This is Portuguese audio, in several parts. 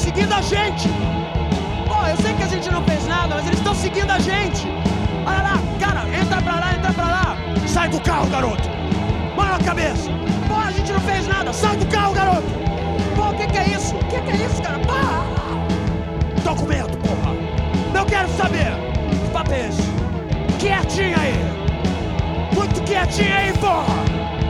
seguindo a gente. Pô, eu sei que a gente não fez nada, mas eles estão seguindo a gente. Olha lá, cara, entra pra lá, entra pra lá. Sai do carro, garoto. Mão na cabeça. Pô, a gente não fez nada. Sai do carro, garoto. Pô, o que é isso? O que é isso, cara? Pô! Documento, porra. Eu quero saber. Que papo é esse? Quietinho aí. Muito quietinho aí, porra.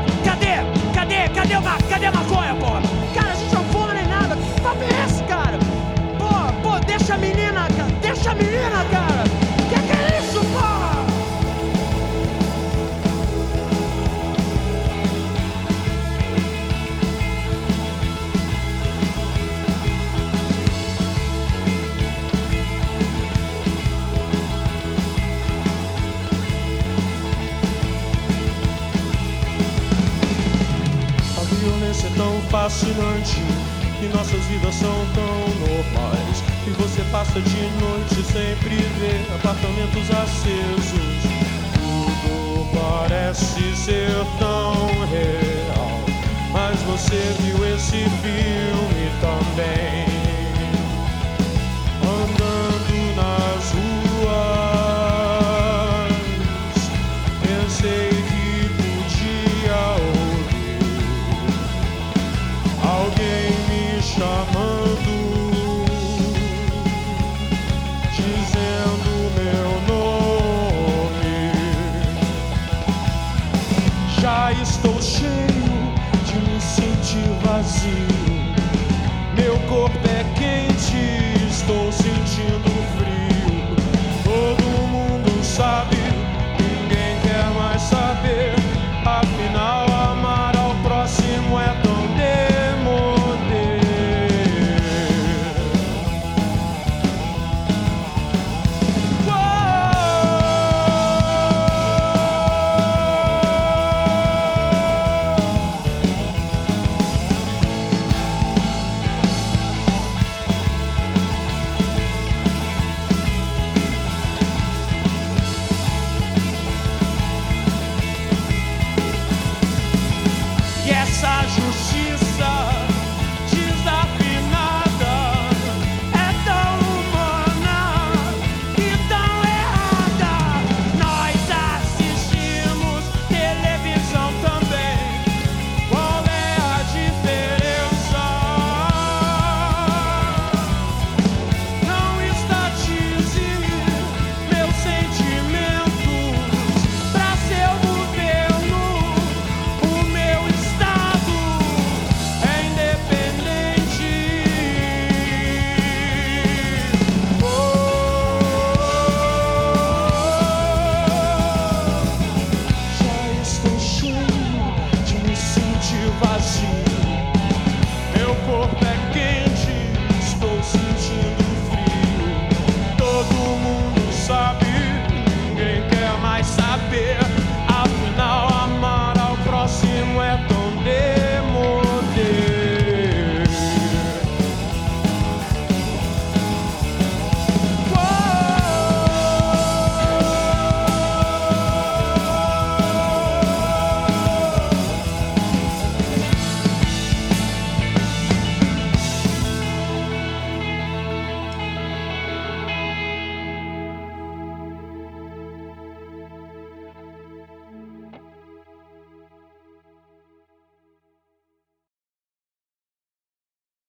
Cadê a maconha, porra? Cara, a gente não fuma nem nada. Que papo é esse, cara? Pô, deixa a menina, cara. Deixa a menina, cara. Que é isso, porra? A violência é tão fascinante e nossas vidas são tão normais, e você passa de noite sempre vê apartamentos acesos. Tudo parece ser tão real, mas você viu esse filme também. Andando nas ruas, pensei que podia ouvir alguém me chamando, dizendo meu nome. Já estou cheio de me sentir vazio. Meu corpo é